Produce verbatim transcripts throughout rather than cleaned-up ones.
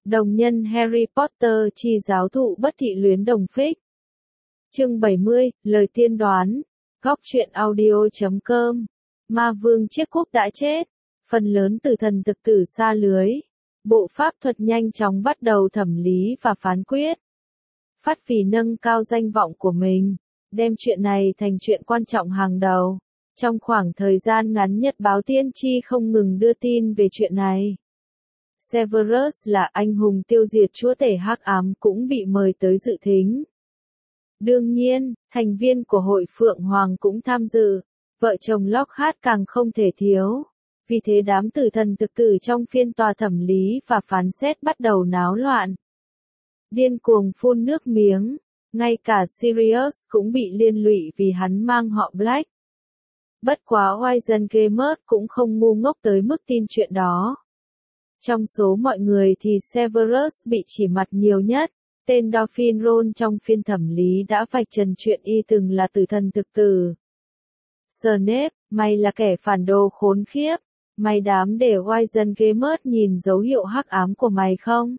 Đồng nhân Harry Potter chi giáo thụ bất thị luyến đồng phích. Chương bảy mươi, lời tiên đoán. Góc truyện audio chấm com. Ma vương chiếc cúp đã chết. Phần lớn tử thần thực tử xa lưới. Bộ pháp thuật nhanh chóng bắt đầu thẩm lý và phán quyết. Phát vì nâng cao danh vọng của mình, đem chuyện này thành chuyện quan trọng hàng đầu. Trong khoảng thời gian ngắn nhật báo tiên tri không ngừng đưa tin về chuyện này. Severus là anh hùng tiêu diệt chúa tể hắc ám cũng bị mời tới dự thính. Đương nhiên, thành viên của hội Phượng Hoàng cũng tham dự, vợ chồng Lockhart càng không thể thiếu. Vì thế đám tử thần thực tử trong phiên tòa thẩm lý và phán xét bắt đầu náo loạn. Điên cuồng phun nước miếng, ngay cả Sirius cũng bị liên lụy vì hắn mang họ Black. Bất quá Wiseengate cũng không ngu ngốc tới mức tin chuyện đó. Trong số mọi người thì Severus bị chỉ mặt nhiều nhất. Tên Dolphin Ron trong phiên thẩm lý đã vạch trần chuyện y từng là tử thần thực tử. Snape, mày là kẻ phản đồ khốn khiếp. Mày dám để Wiseengate nhìn dấu hiệu hắc ám của mày không?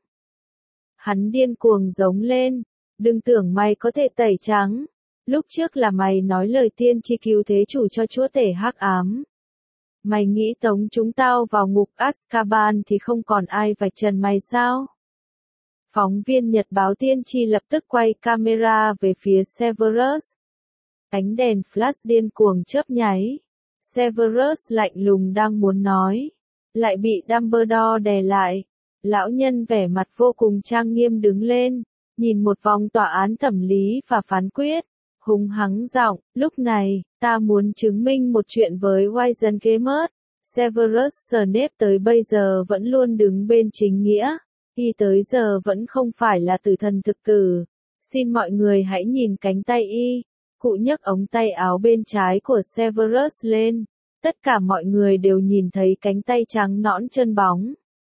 Hắn điên cuồng giống lên. Đừng tưởng mày có thể tẩy trắng. Lúc trước là mày nói lời tiên tri cứu thế chủ cho chúa tể hắc ám. Mày nghĩ tống chúng tao vào ngục Azkaban thì không còn ai vạch trần mày sao? Phóng viên nhật báo tiên tri lập tức quay camera về phía Severus. Ánh đèn flash điên cuồng chớp nháy. Severus lạnh lùng đang muốn nói, lại bị Dumbledore đè lại. Lão nhân vẻ mặt vô cùng trang nghiêm đứng lên, nhìn một vòng tòa án thẩm lý và phán quyết, hùng hắng giọng, lúc này, ta muốn chứng minh một chuyện với Wiseengate. Severus Snape tới bây giờ vẫn luôn đứng bên chính nghĩa, y tới giờ vẫn không phải là tử thần thực tử. Xin mọi người hãy nhìn cánh tay y. Cụ nhấc ống tay áo bên trái của Severus lên. Tất cả mọi người đều nhìn thấy cánh tay trắng nõn chân bóng.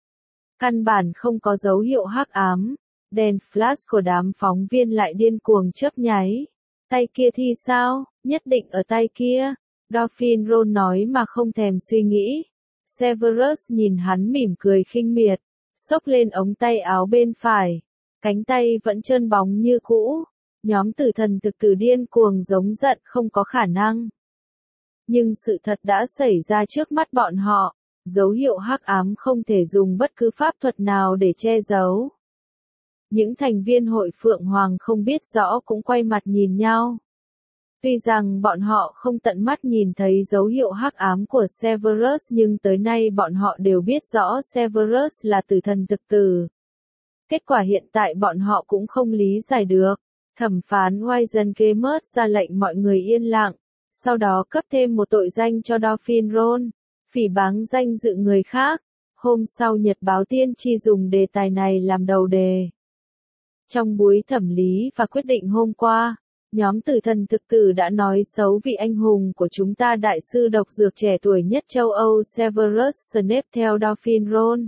Căn bản không có dấu hiệu hắc ám. Đèn flash của đám phóng viên lại điên cuồng chớp nháy. Tay kia thì sao? Nhất định ở tay kia. Dolphin Ron nói mà không thèm suy nghĩ. Severus nhìn hắn mỉm cười khinh miệt. Xốc lên ống tay áo bên phải. Cánh tay vẫn trơn bóng như cũ. Nhóm tử thần thực tử điên cuồng giống giận không có khả năng. Nhưng sự thật đã xảy ra trước mắt bọn họ. Dấu hiệu hắc ám không thể dùng bất cứ pháp thuật nào để che giấu. Những thành viên hội Phượng Hoàng không biết rõ cũng quay mặt nhìn nhau. Tuy rằng bọn họ không tận mắt nhìn thấy dấu hiệu hắc ám của Severus nhưng tới nay bọn họ đều biết rõ Severus là tử thần thực tử. Kết quả hiện tại bọn họ cũng không lý giải được. Thẩm phán Wiseengate ra lệnh mọi người yên lặng, sau đó cấp thêm một tội danh cho Dolphin Ron, phỉ báng danh dự người khác. Hôm sau nhật báo tiên tri dùng đề tài này làm đầu đề. Trong buổi thẩm lý và quyết định hôm qua, nhóm tử thần thực tử đã nói xấu vị anh hùng của chúng ta đại sư độc dược trẻ tuổi nhất châu Âu Severus Snape theo Dolphin Ron.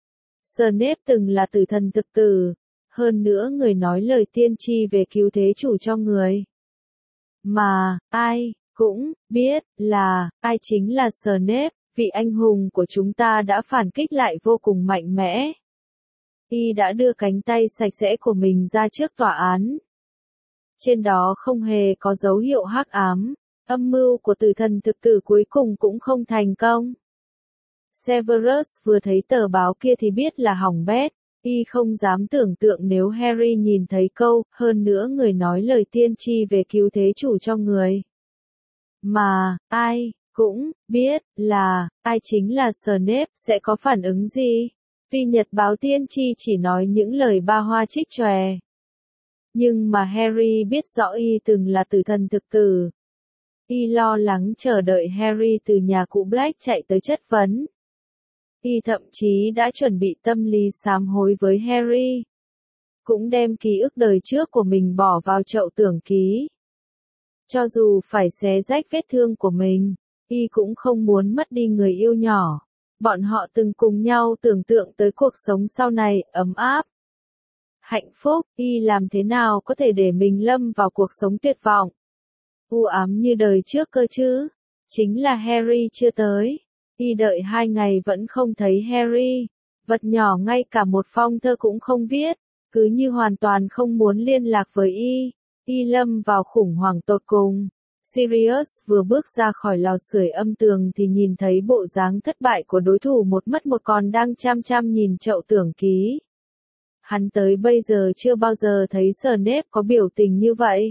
Snape từng là tử thần thực tử. Hơn nữa người nói lời tiên tri về cứu thế chủ cho người. Mà, ai, cũng, biết, là, ai chính là Snape, vị anh hùng của chúng ta đã phản kích lại vô cùng mạnh mẽ. Y đã đưa cánh tay sạch sẽ của mình ra trước tòa án. Trên đó không hề có dấu hiệu hắc ám, âm mưu của tử thần thực tử cuối cùng cũng không thành công. Severus vừa thấy tờ báo kia thì biết là hỏng bét. Y không dám tưởng tượng nếu Harry nhìn thấy câu, hơn nữa người nói lời tiên tri về cứu thế chủ cho người. Mà, ai, cũng, biết, là, ai chính là Snape, sẽ có phản ứng gì? Tuy nhật báo tiên tri chỉ nói những lời ba hoa trích chòe. Nhưng mà Harry biết rõ y từng là tử thần thực tử. Y lo lắng chờ đợi Harry từ nhà cụ Black chạy tới chất vấn. Y thậm chí đã chuẩn bị tâm lý sám hối với Harry. Cũng đem ký ức đời trước của mình bỏ vào chậu tưởng ký. Cho dù phải xé rách vết thương của mình, Y cũng không muốn mất đi người yêu nhỏ. Bọn họ từng cùng nhau tưởng tượng tới cuộc sống sau này, ấm áp. Hạnh phúc, Y làm thế nào có thể để mình lâm vào cuộc sống tuyệt vọng. U ám như đời trước cơ chứ. Chính là Harry chưa tới. Y đợi hai ngày vẫn không thấy Harry. Vật nhỏ ngay cả một phong thơ cũng không viết, cứ như hoàn toàn không muốn liên lạc với y. Y lâm vào khủng hoảng tột cùng. Sirius vừa bước ra khỏi lò sưởi âm tường thì nhìn thấy bộ dáng thất bại của đối thủ một mất một còn đang chăm chăm nhìn chậu tưởng ký. Hắn tới bây giờ chưa bao giờ thấy Snape có biểu tình như vậy.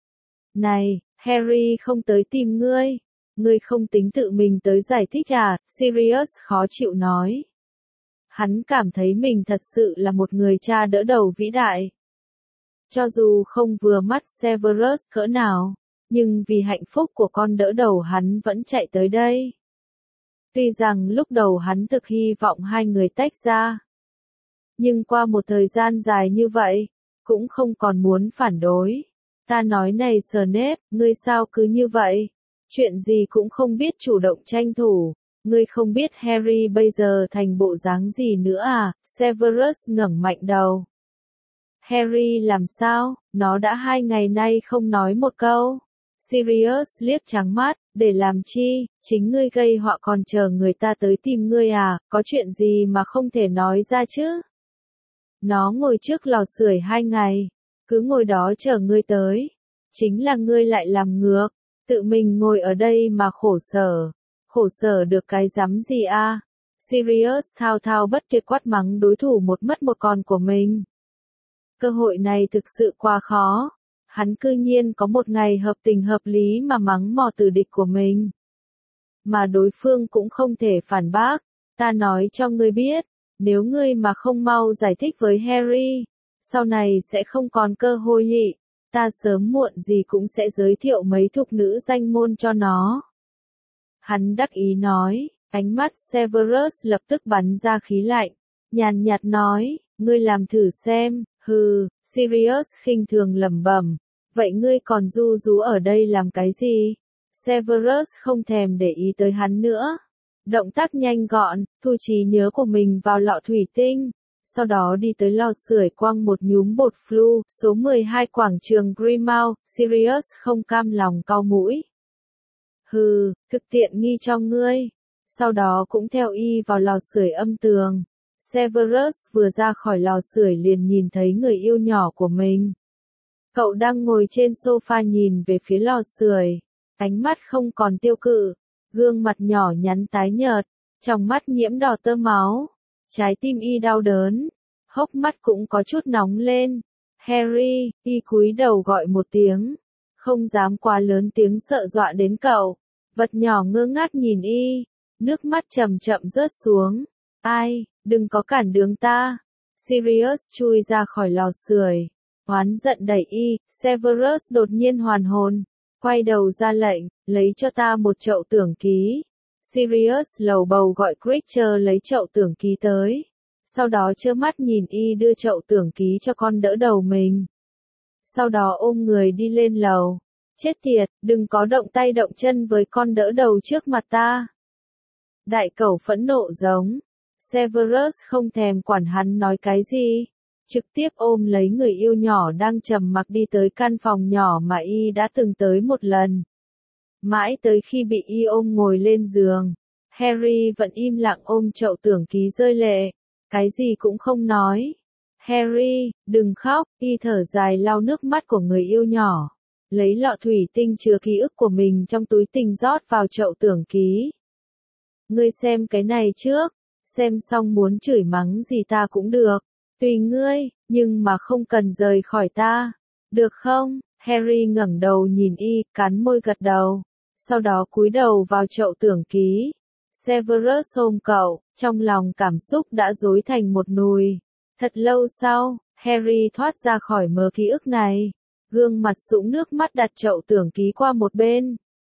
Này, Harry không tới tìm ngươi. Ngươi không tính tự mình tới giải thích à? Sirius khó chịu nói. Hắn cảm thấy mình thật sự là một người cha đỡ đầu vĩ đại. Cho dù không vừa mắt Severus cỡ nào, nhưng vì hạnh phúc của con đỡ đầu hắn vẫn chạy tới đây. Tuy rằng lúc đầu hắn thực hy vọng hai người tách ra. Nhưng qua một thời gian dài như vậy, cũng không còn muốn phản đối. Ta nói này Snape, ngươi sao cứ như vậy? Chuyện gì cũng không biết chủ động tranh thủ. Ngươi không biết Harry bây giờ thành bộ dáng gì nữa à? Severus ngẩng mạnh đầu. Harry làm sao? Nó đã hai ngày nay không nói một câu. Sirius liếc trắng mắt, để làm chi? Chính ngươi gây họa còn chờ người ta tới tìm ngươi à? Có chuyện gì mà không thể nói ra chứ? Nó ngồi trước lò sưởi hai ngày, cứ ngồi đó chờ ngươi tới. Chính là ngươi lại làm ngược, tự mình ngồi ở đây mà khổ sở. Khổ sở được cái rắm gì a? Sirius thao thao bất tuyệt quát mắng đối thủ một mất một còn của mình. Cơ hội này thực sự quá khó. Hắn cư nhiên có một ngày hợp tình hợp lý mà mắng mỏ tử địch của mình. Mà đối phương cũng không thể phản bác. Ta nói cho ngươi biết, nếu ngươi mà không mau giải thích với Harry, sau này sẽ không còn cơ hội nhị. Ta sớm muộn gì cũng sẽ giới thiệu mấy thục nữ danh môn cho nó. Hắn đắc ý nói, ánh mắt Severus lập tức bắn ra khí lạnh, nhàn nhạt nói, ngươi làm thử xem, hừ. Sirius khinh thường lẩm bẩm, vậy ngươi còn du rú ở đây làm cái gì? Severus không thèm để ý tới hắn nữa. Động tác nhanh gọn, thu trí nhớ của mình vào lọ thủy tinh, sau đó đi tới lò sưởi quăng một nhúm bột flu, số mười hai quảng trường Grimmauld. Sirius không cam lòng cau mũi. Hừ, thực tiện nghi cho ngươi. Sau đó cũng theo y vào lò sưởi âm tường. Severus vừa ra khỏi lò sưởi liền nhìn thấy người yêu nhỏ của mình. Cậu đang ngồi trên sofa nhìn về phía lò sưởi, ánh mắt không còn tiêu cự, gương mặt nhỏ nhắn tái nhợt, trong mắt nhiễm đỏ tơ máu, trái tim y đau đớn, hốc mắt cũng có chút nóng lên. Harry, y cúi đầu gọi một tiếng, không dám quá lớn tiếng sợ dọa đến cậu. Vật nhỏ ngơ ngác nhìn y, nước mắt chậm chậm rớt xuống. Ai, đừng có cản đường ta. Sirius chui ra khỏi lò sưởi, oán giận đẩy y. Severus đột nhiên hoàn hồn, quay đầu ra lệnh, lấy cho ta một chậu tưởng ký. Sirius lầu bầu gọi Creature lấy chậu tưởng ký tới, sau đó trơ mắt nhìn y đưa chậu tưởng ký cho con đỡ đầu mình. Sau đó ôm người đi lên lầu. Chết tiệt, đừng có động tay động chân với con đỡ đầu trước mặt ta. Đại cẩu phẫn nộ giống. Severus không thèm quản hắn nói cái gì, trực tiếp ôm lấy người yêu nhỏ đang trầm mặc đi tới căn phòng nhỏ mà y đã từng tới một lần. Mãi tới khi bị y ôm ngồi lên giường, Harry vẫn im lặng ôm chậu tưởng ký rơi lệ, cái gì cũng không nói. Harry, đừng khóc. Y thở dài lau nước mắt của người yêu nhỏ, lấy lọ thủy tinh chứa ký ức của mình trong túi tinh rót vào chậu tưởng ký. Ngươi xem cái này trước, xem xong muốn chửi mắng gì ta cũng được, tùy ngươi, nhưng mà không cần rời khỏi ta, được không? Harry ngẩng đầu nhìn y, cắn môi gật đầu, sau đó cúi đầu vào chậu tưởng ký. Severus ôm cậu, trong lòng cảm xúc đã rối thành một nùi. Thật lâu sau, Harry thoát ra khỏi mớ ký ức này, gương mặt sũng nước mắt đặt chậu tưởng ký qua một bên.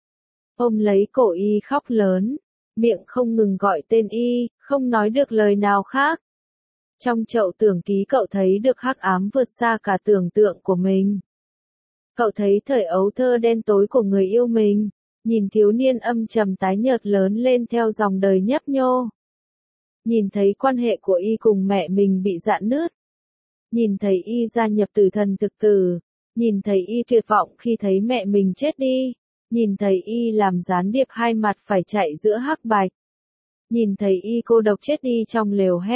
Ôm lấy cổ y khóc lớn, miệng không ngừng gọi tên y, không nói được lời nào khác. Trong chậu tưởng ký cậu thấy được hắc ám vượt xa cả tưởng tượng của mình. Cậu thấy thời ấu thơ đen tối của người yêu mình, nhìn thiếu niên âm trầm tái nhợt lớn lên theo dòng đời nhấp nhô. Nhìn thấy quan hệ của y cùng mẹ mình bị rạn nứt. Nhìn thấy y gia nhập tử thần thực tử. Nhìn thấy y tuyệt vọng khi thấy mẹ mình chết đi. Nhìn thấy y làm gián điệp hai mặt phải chạy giữa hắc bạch. Nhìn thấy y cô độc chết đi trong lều hét.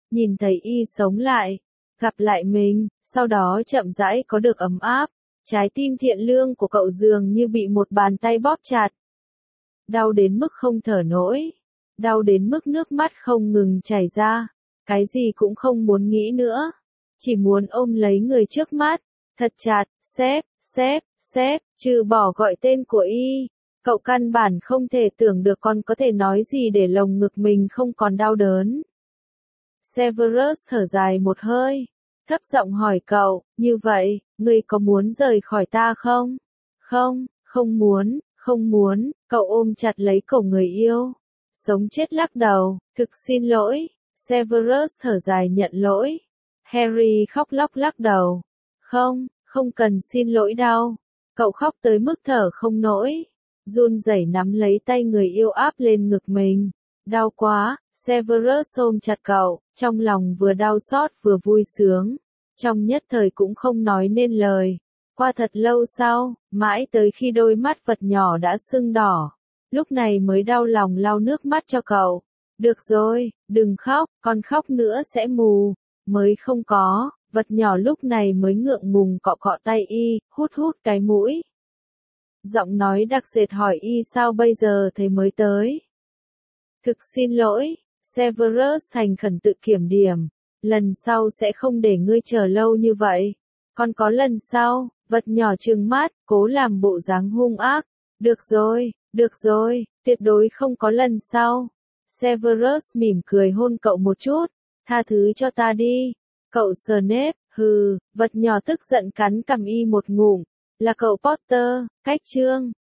nhìn thấy y sống lại, gặp lại mình, sau đó chậm rãi có được ấm áp, trái tim thiện lương của cậu dường như bị một bàn tay bóp chặt. Đau đến mức không thở nổi, đau đến mức nước mắt không ngừng chảy ra, cái gì cũng không muốn nghĩ nữa, chỉ muốn ôm lấy người trước mắt, thật chặt, sếp, sếp, sếp, trừ bỏ gọi tên của y. Cậu căn bản không thể tưởng được con có thể nói gì để lồng ngực mình không còn đau đớn. Severus thở dài một hơi, thấp giọng hỏi cậu, như vậy, ngươi có muốn rời khỏi ta không? Không, không muốn, không muốn, cậu ôm chặt lấy cổ người yêu. Sống chết lắc đầu, thực xin lỗi, Severus thở dài nhận lỗi. Harry khóc lóc lắc đầu. Không, không cần xin lỗi đâu. Cậu khóc tới mức thở không nổi. Run rẩy nắm lấy tay người yêu áp lên ngực mình. Đau quá, Severus ôm chặt cậu, trong lòng vừa đau xót vừa vui sướng. Trong nhất thời cũng không nói nên lời. Qua thật lâu sau, mãi tới khi đôi mắt vật nhỏ đã sưng đỏ. Lúc này mới đau lòng lau nước mắt cho cậu. Được rồi, đừng khóc, con khóc nữa sẽ mù. Mới không có, vật nhỏ lúc này mới ngượng ngùng cọ cọ tay y, hút hút cái mũi. Giọng nói đặc sệt hỏi y sao bây giờ thầy mới tới. Thực xin lỗi, Severus thành khẩn tự kiểm điểm. Lần sau sẽ không để ngươi chờ lâu như vậy. Còn có lần sau, vật nhỏ trừng mắt, cố làm bộ dáng hung ác. Được rồi, được rồi, tuyệt đối không có lần sau. Severus mỉm cười hôn cậu một chút. Tha thứ cho ta đi. Cậu sờ nếp, hừ, vật nhỏ tức giận cắn cằm y một ngụm. Là cậu Potter, cách chương.